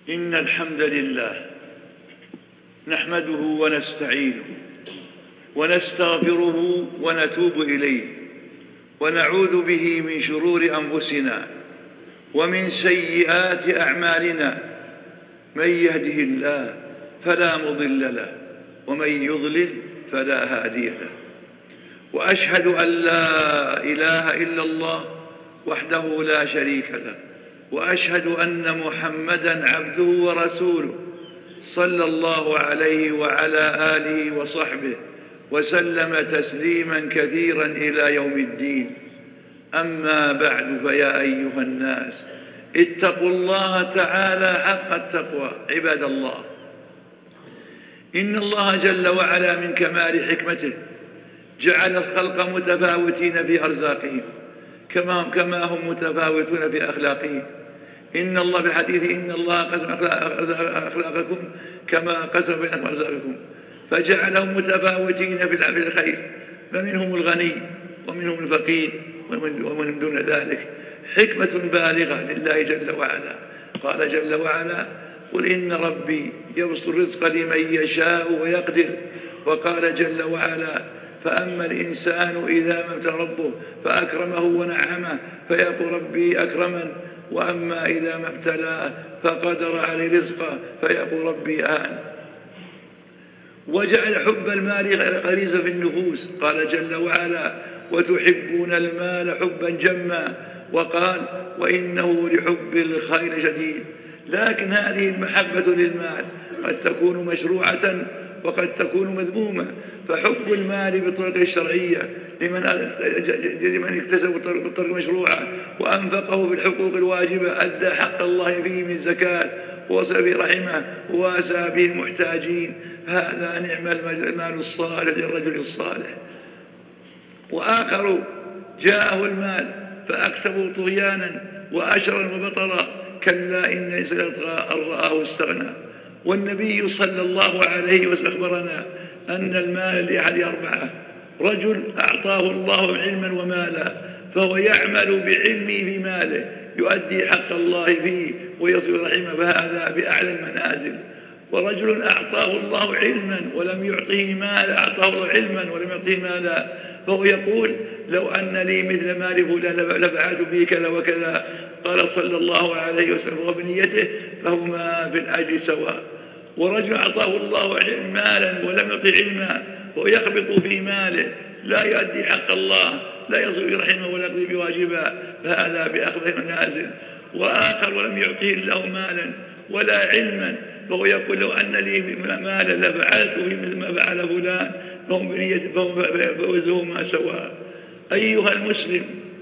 إن الحمد لله نحمده ونستعينه ونستغفره ونتوب إليه ونعوذ به من شرور أنفسنا ومن سيئات أعمالنا. من يهده الله فلا مضل له ومن يضلل فلا هادي له. وأشهد أن لا إله إلا الله وحده لا شريك له، وأشهد أن محمدا عبده ورسوله صلى الله عليه وعلى آله وصحبه وسلم تسليما كثيرا إلى يوم الدين. أما بعد، فيا أيها الناس اتقوا الله تعالى حق التقوى. عباد الله، إن الله جل وعلا من كمال حكمته جعل الخلق متفاوتين في أرزاقهم كما هم متفاوتون في أخلاقهم. إن الله في الحديث إن الله قسم أخلاقكم كما قسم بينكم أرزاقكم، فجعلهم متفاوتين في الخير، فمنهم الغني ومنهم الفقير ومن دون ذلك. حكمة بالغة لله جل وعلا. قال جل وعلا: قل إن ربي يبسط الرزق لمن يشاء ويقدر. وقال جل وعلا: فأما الإنسان إذا ما ابتلاه ربه فأكرمه ونعمه فيقول ربي أكرمن، وأما إذا ما ابتلاه فقدر عليه رزقه فيقول ربي أهان. وجعل حب المال غريزة في النفوس. قال جل وعلا: وتحبون المال حبا جما. وقال: وإنه لحب الخير شديد. لكن هذه المحبة للمال قد تكون مشروعة وقد تكون مذمومة. فحب المال بالطرق الشرعية لمن اكتسب بالطرق المشروعة وأنفقه في الحقوق الواجبة أدى حق الله فيه من زكاة ووصل به رحمه وواسى به المحتاجين، هذا نعم المال الصالح للرجل الصالح. وآخر جاءه المال فأكسبه طغيانا وأشرا وبطرا، كلا إن الإنسان يطغى أن رآه استغنى. والنبي صلى الله عليه وسلم أخبرنا أن المال لأحد أربعة: رجل أعطاه الله علما ومالا فهو يعمل بعلمه في ماله يؤدي حق الله فيه ويصل رحمه، فهذا بأعلى المنازل. ورجل أعطاه الله علما ولم يعطيه مالا، أعطاه الله علما ولم يعطيه مالا، فهو يقول: لو أن لي مثل مال فلان لفعلت به كذا وكذا. قال صلى الله عليه وسلم: وبنيته فهما في الأجر سواء. ورجل أعطاه الله مالا ولم يعطي علما وهو يخبط في ماله لا يؤدي حق الله، لا يصل رحمه ولا يقضي بواجبه، فهذا بأخذ المنازل. وآخر ولم يعطيه الله مالا ولا علما فهو يقول: لو أن لي مالا لفعلت به مثل ما فعل فلان، فهم فوزهما سواء. أيها المسلم،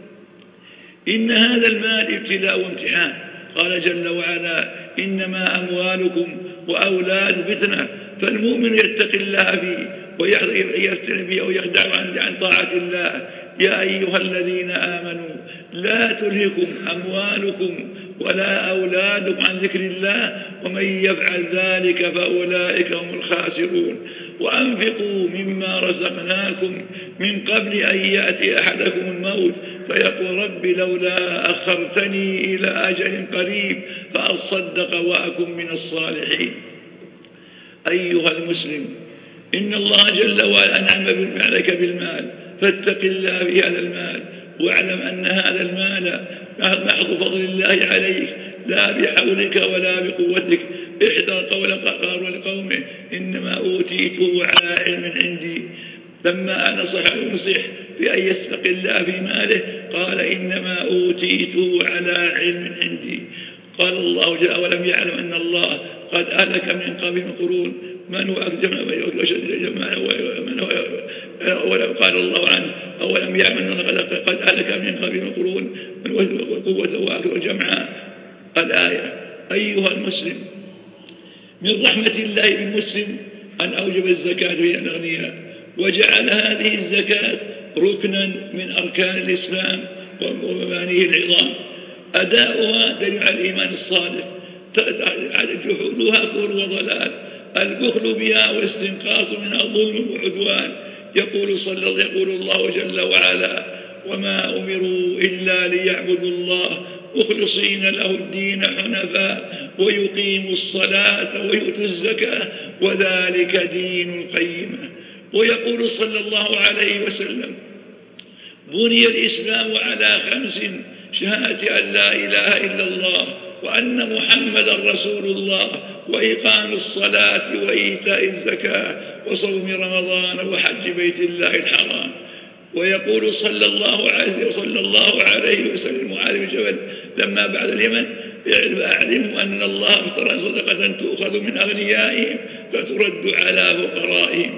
إن هذا المال ابتلاء وامتحان. قال جل وعلا: إنما أموالكم وأولاد فتنة، فالمؤمن يتقي الله فيه ويفتن فيه أو يخدع عن طاعة الله. يا أيها الذين آمنوا لا تلهكم أموالكم ولا أولادكم عن ذكر الله ومن يفعل ذلك فأولئك هم الخاسرون. وأنفقوا مما رزقناكم من قبل أن يأتي أحدكم الموت فيقول: رب لولا أخرتني إلى أجل قريب فأصدق وأكن من الصالحين. أيها المسلم، إن الله جل وعلا أنعم عليك بالمال، فاتق الله في هذا المال، واعلم أن هذا المال محض فضل الله عليك لا بحولك ولا بقوتك. احذر قول قارون لقومه: إنما أوتيته على علم عندي. لما نصح بأن يتق الله في ماله قال: إنما أوتيته على علم عندي. قال الله جل: ولم يعلم أن الله قد أهلك من قبلهم قرون من هو أكجم وأشد جماعا قال الله عنه: أولم يعلم أن قد أهلك من قبلهم قرون من هو قوة وأكثر جمعا. الآية. أيها المسلم، من رحمة الله بالمسلم أن أوجب الزكاة في الأغنياء، وجعل هذه الزكاة ركنا من أركان الإسلام ومبانيه العظام. أداؤها دليل على الإيمان الصادق، جحودها كفر وضلال، البخل بها والاستنقاص منها ظلم وعدوان. يقول الله جل وعلا: وما أمروا إلا ليعبدوا الله مخلصين له الدين حنفاء ويقيموا الصلاة ويؤتوا الزكاة وذلك دين القيمة. ويقول صلى الله عليه وسلم: بني الإسلام على 5: شهادة أن لا إله إلا الله وأن محمدا رسول الله وإقام الصلاة وإيتاء الزكاة وصوم رمضان وحج بيت الله الحرام. ويقول صلى الله عليه وسلم معاذ بن جبل لما بعد اليمن: اعلموا أن الله افترض صدقة تؤخذ من أغنيائهم فترد على فقرائهم.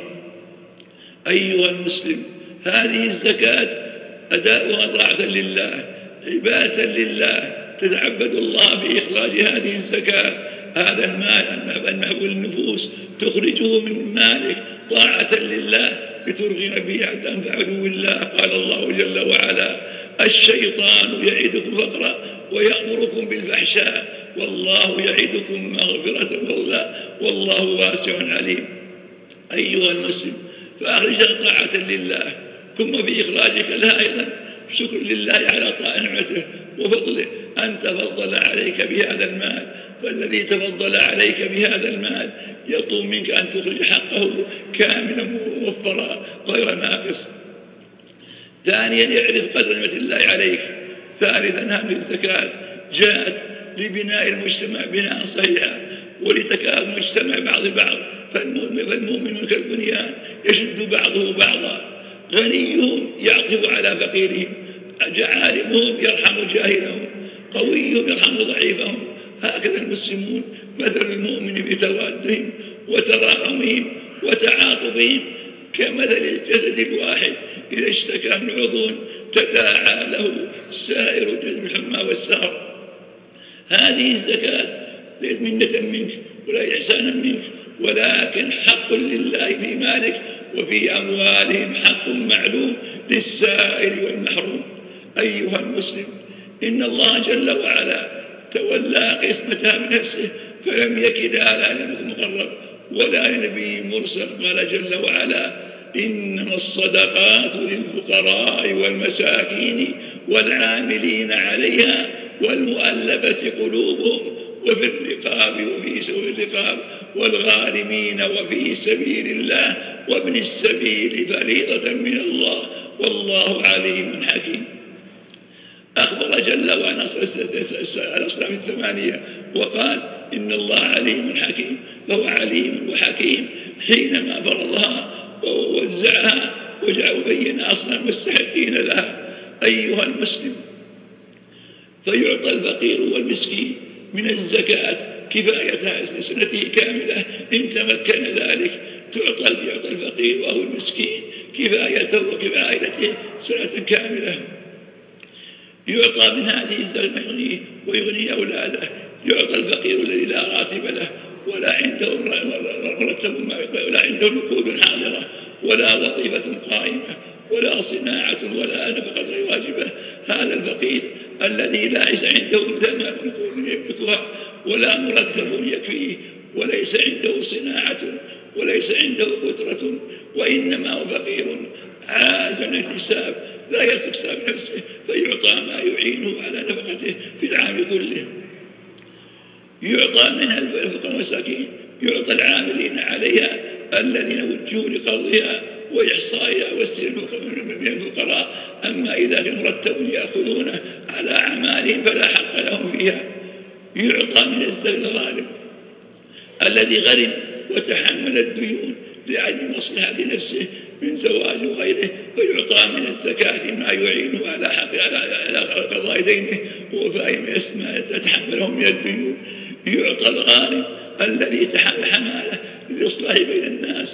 أيها المسلم، هذه الزكاة أداؤها طاعة لله، عبادة لله، تتعبد الله بإخراج هذه الزكاة، هذا المال المحبوب للنفوس تخرجه من مالك طاعة لله بترغم به عن عدو الله. قال الله جل وعلا: الشيطان يعدكم فقرا ويأمركم بالفحشاء والله يعدكم مغفرة والله واسع عليم. أيها المسلم، فأخرجها طاعة لله، ثم بإخراجك لها أيضا شكر لله على نعمته وفضله أن تفضل عليك بهذا المال. فالذي تفضل عليك بهذا المال يطلب منك أن تخرج حقه كاملا موفرا غير ناقص. ثانيا، اعرف قدر نعمة الله عليك. ثالثا، هذه الزكاة جاءت لبناء المجتمع بناء صحيحا ولتكامل المجتمع بعض البعض، فالمؤمن كالبنيان يشد بعضه بعضا، غنيهم يعطف على فقيرهم، عالمهم يرحم جاهلهم، قويهم يرحم ضعيفهم. هكذا المسلمون مثل المؤمن بتوادهم وتراحمهم وتعاطفهم كمثل الجسد الواحد إذا اشتكى من عضو تداعى له سائر الجسد بالحمى والسهر. هذه الزكاة ليست منة منك ولا إحسانا منك، ولكن حق لله في مالك وفي أموالهم حق معلوم للسائل والمحروم. أيها المسلم، إن الله جل وعلا تولى قسمتها بنفسه، فلم يكلها لا لنبي مقرب ولا لنبي مرسل. قال جل وعلا: إنما الصدقات للفقراء والمساكين والعاملين عليها والمؤلفة قلوبهم وفي الرقاب والغارمين وفي سبيل الله وابن السبيل فريضة من الله والله عليم حكيم. أخبر جل وعلا الأصناف الثمانية وقال: إن الله عليم حكيم. فهو عليم وحكيم حينما فرضها ووزعها وبين أصناف المستحقين لها. أيها المسلم، فيعطى الفقير والمسكين من الزكاة كفاية سنته كاملة إن تمكن ذلك. يعطى الفقير وهو المسكين كفايته وكفايته سنة كاملة. يعطى من هذه الزكاة ويغني أولاده. يعطى الفقير الذي لا راتب له ولا عنده مرتب ولا عنده نقود حاضرة ولا وظيفة قائمة ولا صناعة ولا نفقة غير واجبة. هذا الفقير الذي ليس عنده نقود يملكها ولا مرتب يكفيه وليس عنده صناعة وليس عنده قدرة، وإنما هو فقير عاجز عن الاكتساب لا يكتسب نفسه، فيعطى ما يعينه على نفقته في العام كله. يعطى منها الفقراء والمساكين، يعطى العاملين عليها الذين وجهوا لقضيها وإحصائها واستلموا من الفقراء. أما إذا كان مرتب يأخذونه على أعمالهم فلا حق لهم فيها. يعطى من الغارم الذي غرم وتحمل الديون لعدم مصلحة نفسه من زواج وغيره، فيعطى من الزكاة ما يعينه على قضاء دينه ووفاء ما تتحمله من الديون. يعطى الغارم الذي تحمل حماله للإصلاح بين الناس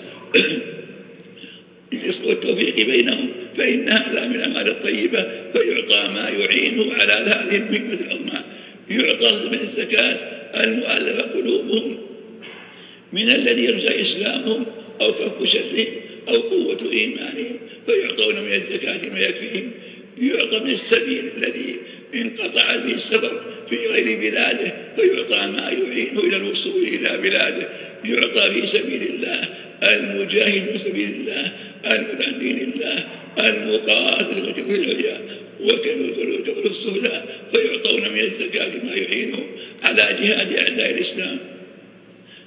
والتوفيق بينهم، فإن هذا من الأعمال الطيبة، فيعطى ما يعينه على هذه المهمة العظمى. يعطى من الزكاة المؤلفة قلوبهم من الذي يرجى إسلامهم أو فك شرهم أو قوة إيمانهم، فيعطون من الزكاة ما يكفيهم. يعطى من السبيل الذي انقطع به السفر في غير بلاده، فيعطى ما يعينه إلى الوصول إلى بلاده. يعطى في سبيل الله المجاهد في سبيل الله المدعو دين الله المقاتل في العليا وكبر السفلى، فيعطون من الزكاة ما يعينهم على جهاد أعداء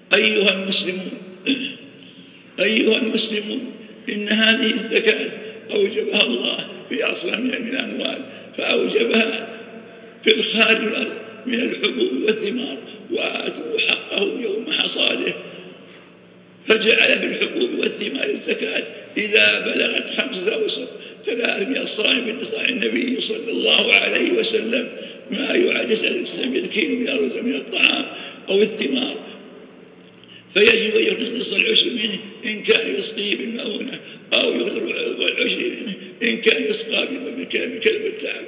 أيها المسلمون إن هذه الزكاة أوجبها الله في أصل من الأموال، فأوجبها في الخارج الأرض من الحبوب والثمار، وآتوا حقه يوم حصاده، فجعل في الحبوب والثمار الزكاة إذا بلغت 5 أوسق 300 صاع من صاع النبي صلى الله عليه وسلم، ما يعادل 900 كيلو من الأرز من الطعام أو الثمار، فيجب أن يخرج نصف العشر منه إن كان يسقي بالمؤونة، أو يخرج العشر منه إن كان يسقى بكلب التعب،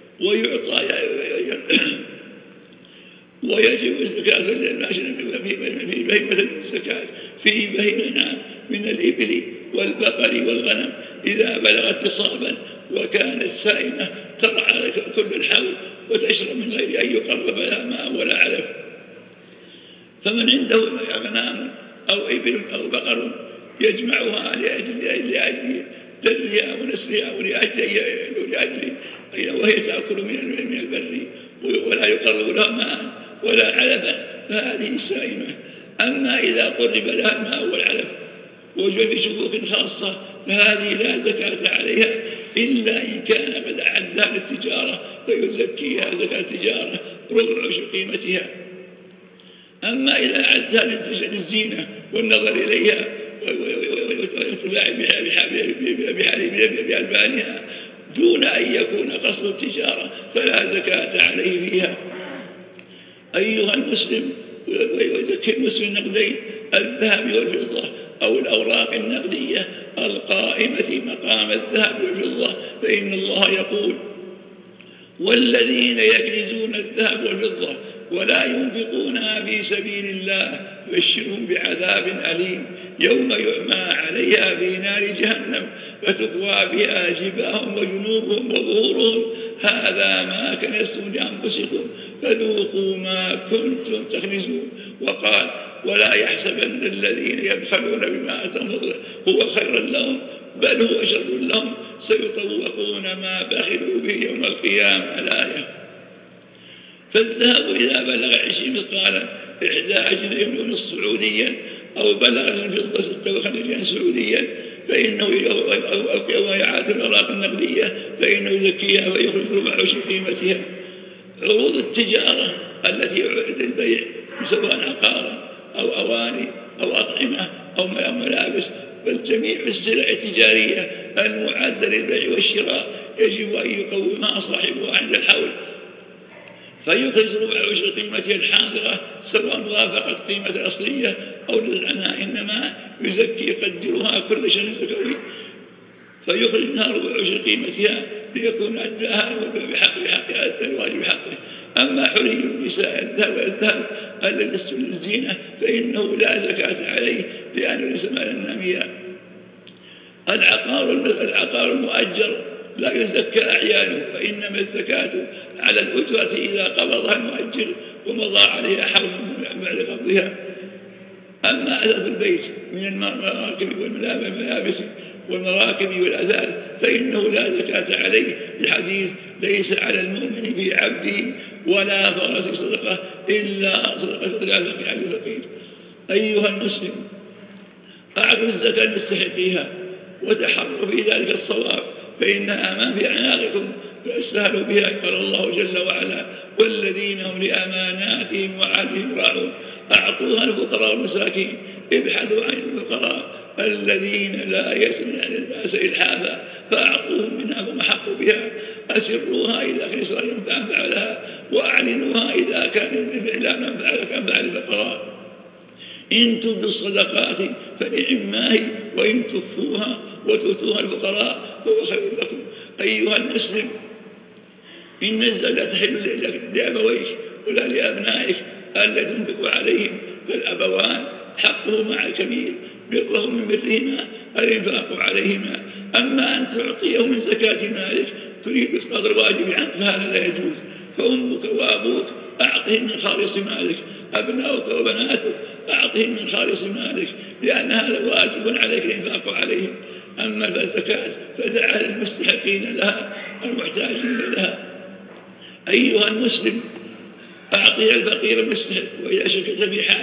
ويجب الزكاة في بهيمة الزكاة في بهيمة من الإبل والبقر والغنم إذا بلغت نصابا وكانت سائمة ترعى كل الحول وتشرب من غير أن يقرب لها ماء ولا علف. فمن عنده أغنام أو إبل أو بقر يجمعها لأجل درها ونسلها ولأجل وهي تأكل من البر ولا يقرب لها ماء ولا علفا، فهذه سائمة. أما إذا قرب لها الماء والعلف وجد بشروط خاصة فهذه لا زكاة عليها إلا إن كان قد أعدها للتجارة فيزكيها زكاة التجارة ربع عشر قيمتها. أما إذا أعدها للزينة والنظر إليها والاتباع بألبانها دون أن يكون قصد التجارة فلا زكاة عليه فيها. أيها المسلم، ويزكي المسلم النقدين الذهب والفضة أو الأوراق النقدية القائمة مقام الذهب والفضة، فإن الله يقول: والذين يكنزون الذهب والفضة ولا ينفقونها في سبيل الله فبشرهم بعذاب أليم يوم يعمى عليها في نار جهنم فتكوى بها جباههم وجنوبهم وظهورهم هذا ما كنزتم لأنفسكم فذوقوا ما كنتم تكنزون. وقال: ولا يحسبن الذين يبخلون بما آتاهم الله هو خيرا لهم بل هو شر لهم سيطوقون ما بخلوا به يوم القيامة. الآية. فالذهب إذا بلغ 20 مثقالا 11 مليون سعوديا أو بلغ الفضة 56 سعوديا فإنه أو يعادل الأوراق النقدية فإنه يزكيها ويخرج ربع عشر قيمتها. عروض التجارة التي يعد للبيع سواء عقارا أو أواني أو أطعمة أو ملابس، بل جميع السلع التجارية المعدة للبيع والشراء يجب أن يقومها صاحبها عند الحول فيخرج ربع عشر قيمتها الحاضرة سواء وافقت قيمة الأصلية أو للعناء، إنما يزكي يقدرها كل شهر زكوي فيخرج منها ربع عشر قيمتها ليكون أداها بحق الواجب حقه. أما حلي النساء الذهب الذي للزينة فإنه لا زكاة عليه لأنه ليس مالا ناميا. العقار المؤجر لا يزكى أعيانه، فإنما الزكاة على الأجرة إذا قبضها المؤجر ومضى عليها حول بعد قبضها. أما أثاث البيت من المراكب والملابس والمراكب والأثاث فإنه لا زكاة عليه لحديث: ليس على المؤمن في عبده ولا فرس صدقة إلا صدقة على الفقير. أيها المسلم، أعطوا الزكاة لمستحقيها وتحروا في ذلك الصواب فإنها ما في أعناقكم فاسهلوا بها. قال الله جل وعلا: والذين هم لأماناتهم وعهدهم راعون. أعطوها الفقراء والمساكين. ابحثوا عن الفقراء الذين لا يأتون عن الناس إلحافا فأعطوهم منها وما حقوا بها. أسروها إذا كان إسرائيل فأنفع لها وأعلنوها إذا كان لا منفع للفقراء. إن تبدوا الصدقات فنعما هي وإن تخفوها وتؤتوها الفقراء فهو خير لكم. أيها المسلم، إن الزكاة تحل لأبويك ولا لأبنائك ألا تنفق عليهم، فالأبوان حقه مع الكبير برهم من برهما الإنفاق عليهما. أما أن تعطيه من زكاة مالك تريد إسقاط الواجب عنك فهذا لا يجوز. فأمك وأبوك أعطهم من خالص مالك، أبناؤك وبناتك أعطهم من خالص مالك، لأن هذا واجب عليك الإنفاق عليهم. أما الزكاة فدعها للمستحقين لها المحتاجين لها. أيها المسلم، أعطي الفقير المستحق وإذا شكت في حاله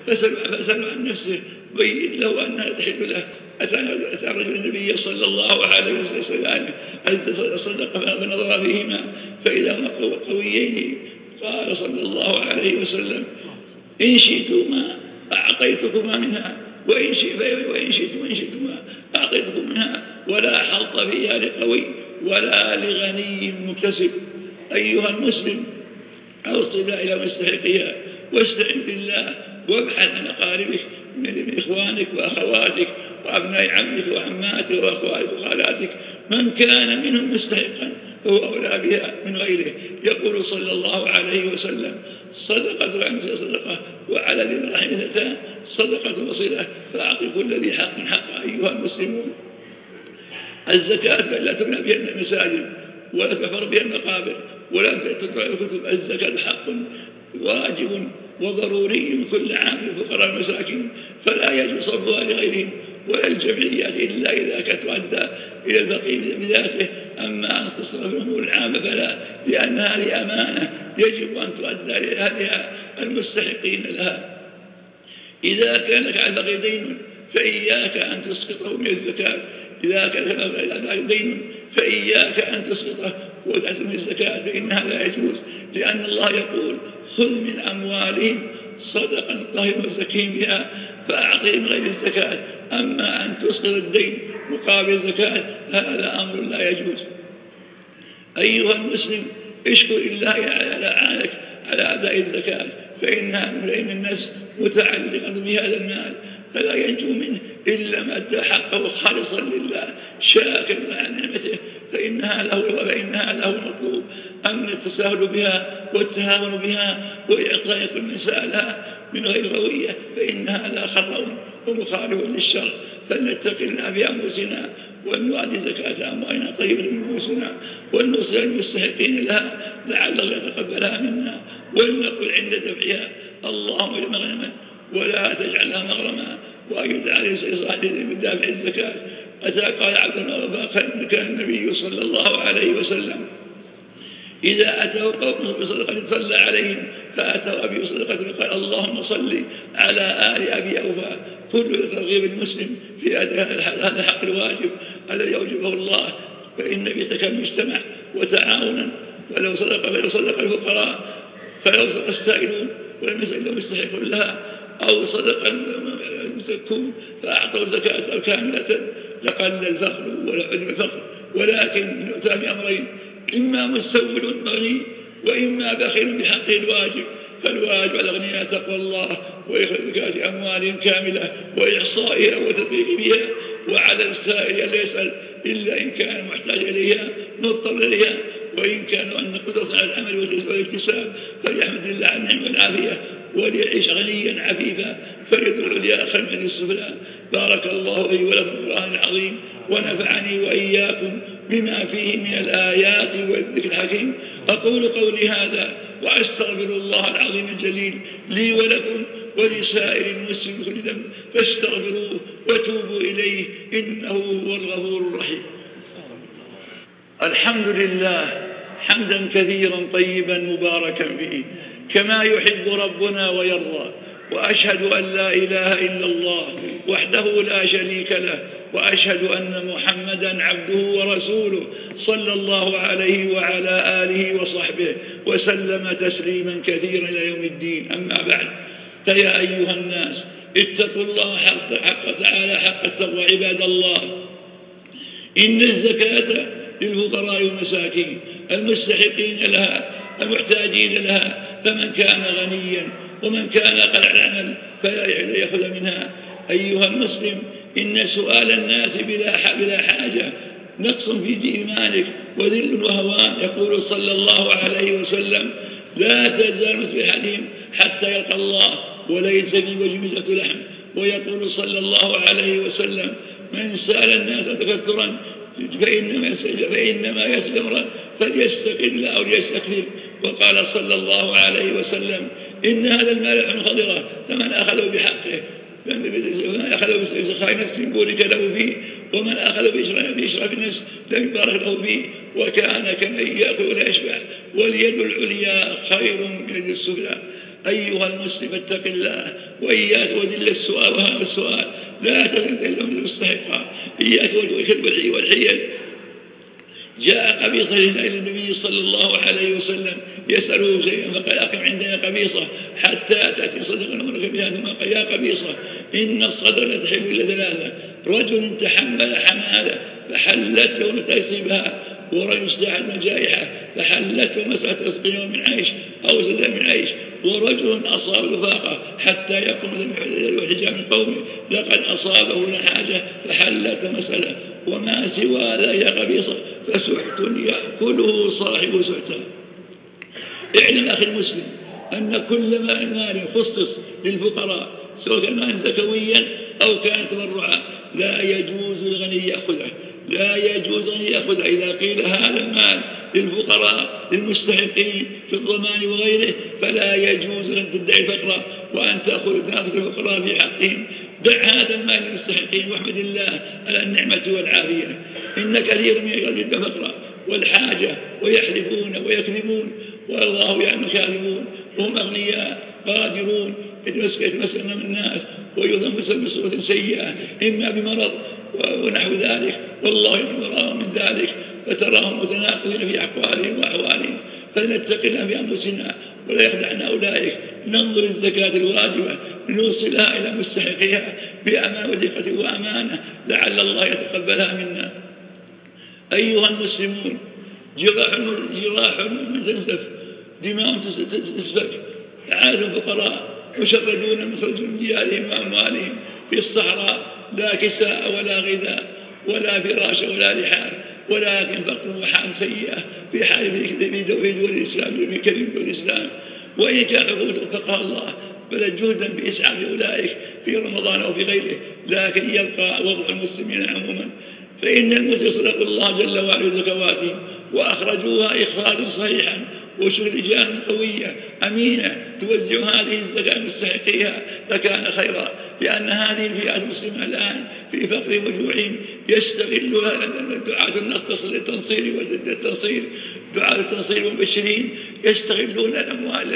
فسأل عن نفسه بين له أنها تحل له. أتى رجل النبي صلى الله عليه وسلم صدق فنظر فيهما فإذا هما قويين، قال صلى الله عليه وسلم إن شئتما أعطيتكما منها وإن شئتما أعطيتكم منها، ولا حظ فيها لقوي ولا لغني مكتسب. أيها المسلم، أوصل إلى مستحقها واستعن بالله وابحث عن أقاربك من إخوانك وأخواتك وأبناء عمك وعماتك وأخواتك وخالاتك، من كان منهم مستحقا فهو أولى بها من غيره. يقول صلى الله عليه وسلم صدقة عن صدقة وعلى ذي الرحم اثنتان صدقة وصلة فأعط كل ذي حق حقه. أيها المسلمون، الزكاة لا تبنى بها المساجد ولا تحفر بها المقابر ولا تتبع الكتب. الزكاة حق واجب وضروري كل عام للفقراء المساكين، فلا يجوز صرفها لغيرهم ولا الجمعيات إلا إذا كانت تؤدى إلى الفقير بذاته. أما أن تصرف الأمور العامة فلا، لأن هذه أمانة يجب أن تؤدى لأهلها المستحقين لها. إذا كان لك على الفقير دين فإياك أن تسقطه من الزكاة. إذا كان لك على الفقير دين فإياك أن تسقطه وتأتي من الزكاة، فإنها لا يجوز، لأن الله يقول خذ من أموالهم صدقا طهرا وزكهم بها فأعطهم غير الزكاة. أما أن تسقط الدين مقابل الزكاة هذا أمر لا يجوز. أيها المسلم، اشكر الله على عانك على أداء الزكاة، فإن الناس متعلقة بهذا المال فلا ينجو منه إلا ما أدى حقه خالصا لله شاكرا على نعمته، فإنها له المطلوب. أما التساهل بها والتهاون بها وإعطاء كل من سألها من غير روية فإنها لا خطأ ومخالف للشرع. فلنتق الله في أنفسنا ونؤدي زكاة أموالنا طيبة من أنفسنا ونوصل المستحقين لها لعل الله يتقبلها منا، ولنقل عند دفعها اللهم اجعل مغنما ولا تجعلها مغرما، وأجد عليه من دافع الزكاة. أتى قال عبد الله كان النبي صلى الله عليه وسلم إذا أتوا قوم بصدقة صلى عليهم فأتوا أبي بصدقة قال اللهم صل على آل أبي أوفى. كل ترغيب المسلم في هذا الحق الواجب الذي يوجبه الله، فإن بيتك المجتمع وتعاونا، ولو صدق الفقراء فلو صدق السائلون ولم يسأل مستحق لها، أو صدق المزكون فأعطوا الزكاة الكاملة لقل الفقر ولعلم الفقر. ولكن يؤتى بأمرين، إما مستول غني وإما بخيل بحقه الواجب. فالواجب على الأغنياء تقوى الله وإخراج زكاة أموالهم كاملة وإحصائها وتدقيق بها، وعلى السائل أن لا يسأل إلا إن كان محتاج إليها مضطر إليها، وإن كانوا أن قدرة على العمل والاكتساب فليحمد الله على النعم والعافية وليعيش غنيا عفيفا فليدعو العليا خير من السفلى. بارك الله لي ولكم في القرآن العظيم ونفعني وإياكم بما فيه من الآيات والذكر الحكيم. أقول قولي هذا وأستغفر الله العظيم الجليل لي ولكم ولسائر المسلمين كل ذنب فاستغفروه وتوبوا إليه إنه هو الغفور الرحيم. الحمد لله حمدا كثيرا طيبا مباركا فيه كما يحب ربنا ويرضى، وأشهد أن لا إله إلا الله وحده لا شريك له، وأشهد أن محمدا عبده ورسوله صلى الله عليه وعلى آله وصحبه وسلم تسليما كثيرا إلى يوم الدين. أما بعد، فيا أيها الناس اتقوا الله حق تعالى حق التقوى عباد الله. إن الزكاة للفقراء والمساكين المستحقين لها المحتاجين لها، فمن كان غنيا ومن كان قلع العمل فلا يأخذ منها. أيها المسلم، إن سؤال الناس بلا حاجة نقص في إيمانك وذل وهوان. يقول صلى الله عليه وسلم لا تزال مثل أحدهم حتى يلقى الله وليس في وجه مزة لحم. ويقول صلى الله عليه وسلم من سأل الناس تكثرا فإنما يسأل فليستقل أو ليستكثر. وقال صلى الله عليه وسلم إن هذا المال خضرة فمن أخذه بحقه فمن أخذه بسخاء نفس بورك له فيه، ومن أخذه بإشراف النفس لم يبارك له فيه، وكان كمن يأكل ولا يشبع، واليد العليا خير من اليد السفلى. أيها أيها المسلم اتق الله، وإياك وذل السؤال وهذا السؤال، لا تذل لهم المستحقة، إياك والحيل. جاء قبيصة إلى النبي صلى الله عليه وسلم يسأله شيئا فقال أقم عندنا قبيصة حتى تأتي صدقا نمرك بها، ثم قال يا قبيصة إن الصدر لا تحل إلا ثلاثة: رجل تحمل حمالة فحلت له تصيبها، ورجل استعد جائحة فحلت له مسألة رزق يوم من عيش أو زاد من عيش، ورجل أصاب رفاقة حتى يقوم الحجاب من قومه لقد أصابه حاجة فحلت مسألة، وما سوى ذا يا قبيصة فسحت يأكله صاحب سحته. اعلم أخي المسلم أن كل مال خصص للفقراء سواء كان مال زكويا أو كان تبرعا لا يجوز للغني يأخذه، لا يجوز أن يأخذ. إذا قيل هذا المال للفقراء للمستحقين في الضمان وغيره فلا يجوز أن تدعي الفقراء وأن تأخذ الفقراء في حقهم. دع هذا المال للمستحقين واحمد الله على النعمة والعافية. إن كثير من يجد فقراء والحاجة ويحلفون ويكذبون والله يعلم كاذبون، وهم أغنياء قادرون يتمسكن من الناس ويظلم بصورة سيئة إما بمرض ونحو ذلك، والله يراهم من ذلك فتراهم متناقضين في أقوالهم وأحوالهم. فلنتق الله بأنفسنا ولا يخدعنا أولئك. ننظر الزكاة الواجبة لنوصلها إلى مستحقها بأمان ودقة وأمانة لعل الله يتقبلها منا. أيها المسلمون، جراح من تنزف، دماء تسفك، عاد الفقراء مشردون مخرج من ديارهم وأموالهم في الصحراء، لا كساء ولا غذاء ولا فراش ولا لحاف، ولكن فقر وحال سيئة في حال في دول الإسلام في كريم دول الإسلام. وإن كان فقه الله بل جهدا بإسعاف أولئك في رمضان أو في غيره، لكن يبقى وضع المسلمين عموما. فإن المسلمين صدقوا الله جل وعلا زكواتهم وأخرجوها إخراجا صحيحا وشغل لجان قوية أمينة توزع هذه الزكاة مستحقيها لكان خيرا، لأن هذه الفئات المسلمة الآن في فقر وجوع يستغلها دعاة النقص للتنصير والتنصير، دعاة التنصير والمبشرين يستغلون الأموال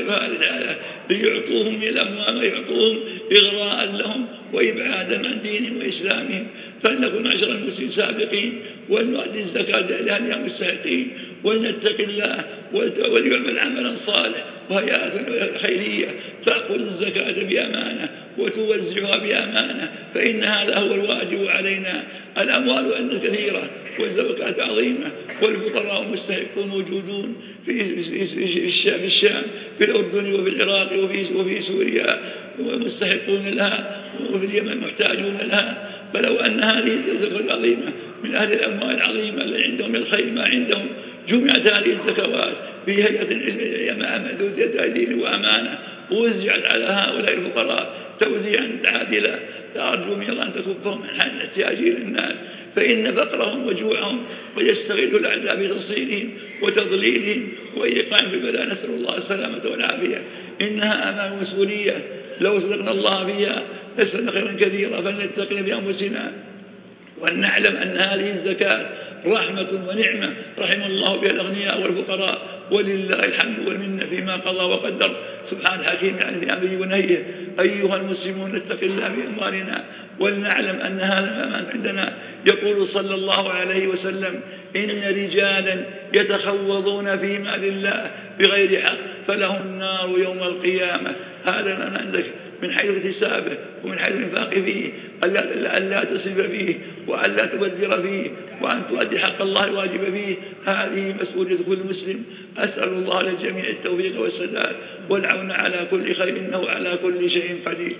ليعطوهم من الأموال ويعطوهم إغراء لهم وإبعادا عن دينهم وإسلامهم. فلنكن معشر المسلمين سابقين ونؤدي الزكاة لأهلها مستحقين، ولنتق الله وليعمل عملا صالح وهيئات خيرية تأخذ الزكاة بأمانة وتوزعها بأمانة، فإن هذا هو الواجب علينا. الأموال عندنا كثيرة والزكاة عظيمة والفقراء المستحقون موجودون في الشام في الأردن وفي العراق وفي سوريا مستحقون لها، وفي اليمن محتاجون لها. فلو أن هذه الزكاة العظيمة من أهل الأموال العظيمة اللي عندهم الخير ما عندهم جمعت هذه الزكوات في هيئة دين وأمانة ووزعت على هؤلاء الفقراء توزيعا عادلا، أرجو من الله أن تكفهم عن احتياجهم الناس، فإن فقرهم وجوعهم ويستغل الأعداء بتصيرهم وتضليلهم وإيقاعهم بالبلاء. نسأل الله السلامة والعافية. إنها أمام مسؤولية لو صدقنا الله فيها نسأل خيرا كثيرا، فلنتقي بأنفسنا ونعلم أن هذه الزكاة رحمة ونعمة رحم الله بها الأغنياء والفقراء، ولله الحمد والمنة فيما قضى وقدر سبحان الحكيم يعني في أمره ونهيه. أيها المسلمون نتق الله بأموالنا ولنعلم أن هذا الأمان عندنا. يقول صلى الله عليه وسلم إن رجالا يتخوضون في مال الله بغير حق فلهم النار يوم القيامة. هذا الأمان عندك من حيث اكتسابه ومن حيث الانفاق فيه، ألا تسرف فيه وألا تبذر فيه وأن تؤدي حق الله الواجب فيه. هذه مسؤولية كل مسلم. أسأل الله للجميع التوفيق والسداد والعون على كل خير إنه على كل شيء قدير.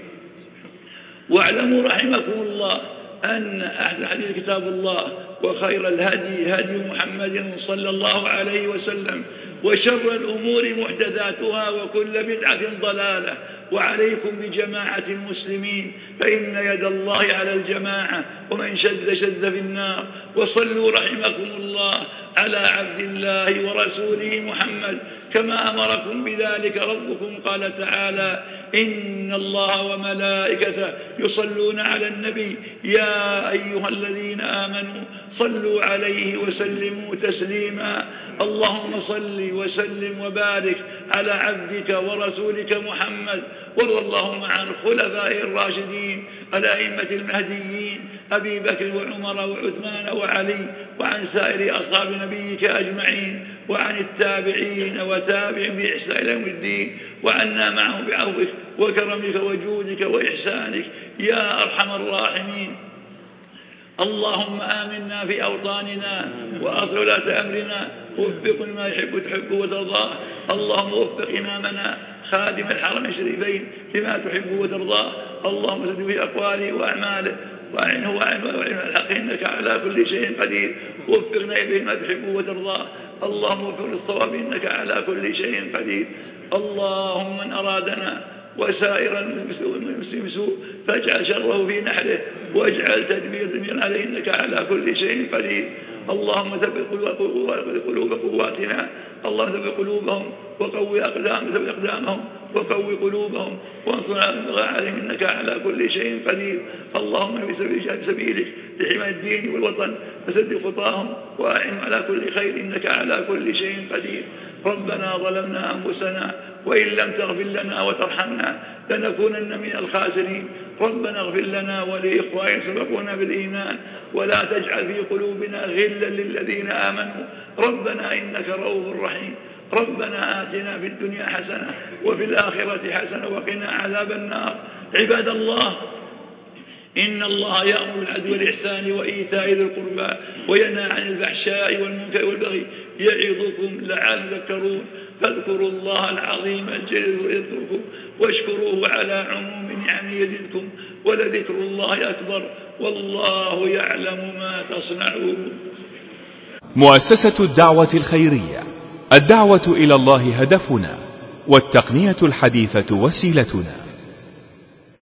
واعلموا رحمكم الله أن أحد حديث كتاب الله وخير الهدي هدي محمد صلى الله عليه وسلم وشر الأمور محدثاتها وكل بدعة ضلالة. وعليكم بجماعة المسلمين فإن يد الله على الجماعة ومن شذ شذ في النار. وصلوا رحمكم الله على عبد الله ورسوله محمد كما أمركم بذلك ربكم. قال تعالى إن الله وملائكته يصلون على النبي يا أيها الذين آمنوا صلوا عليه وسلموا تسليما. اللهم صل وسلم وبارك على عبدك ورسولك محمد. وارض اللهم عن الخلفاء الراشدين الأئمة المهديين أبي بكر وعمر وعثمان وعلي، وعن سائر أصحاب نبيك أجمعين، وعن التابعين وتابعين بإحسان إلى يوم الدين، وعنا معهم بعفوك وكرمك وجودك وإحسانك يا أرحم الراحمين. اللهم آمنا في أوطاننا وأصلح ولاة أمرنا، ووفقنا ما يحب وترضاه. اللهم وفق إمامنا خادم الحرم الشريفين لما تحب وترضاه. اللهم سدد في أقواله وأعماله، وأعنه الحق إنك على كل شيء قدير. وفقنا إليه ما تحب وترضاه. اللهم وفق للصواب إنك على كل شيء قدير. اللهم من أرادنا وسائر المسلم سوء فاجعل شره في نحره، واجعل تدمير عليه إنك على كل شيء قدير. اللهم ثبت قلوب قواتنا، اللهم ثبت قلوبهم وقوي أقدامهم وقوي قلوبهم، وانصرنا عليهم إنك على كل شيء قدير. اللهم في سبيلك لحماية الدين والوطن فسد خطاهم وأعنهم على كل خير إنك على كل شيء قدير. ربنا ظلمنا أنفسنا وإن لم تغفر لنا وترحمنا لنكونن من الخاسرين. ربنا اغفر لنا ولإخواننا سبقونا بالإيمان، ولا تجعل في قلوبنا غلا للذين آمنوا ربنا إنك رؤوف رحيم. ربنا آتنا في الدنيا حسنة وفي الآخرة حسنة وقنا عذاب النار. عباد الله، إن الله يأمر بالعدل والإحسان وإيتاء ذي القربى وينهى عن الفحشاء والمنكر والبغي يعظكم لعلكم تذكرون. فاذكروا الله العظيم الجليل يذكركم، واشكروه على عموم نعمه يزدكم، ولذكر الله أكبر، والله يعلم ما تصنعون. مؤسسة الدعوة الخيرية، الدعوة إلى الله هدفنا، والتقنية الحديثة وسيلتنا.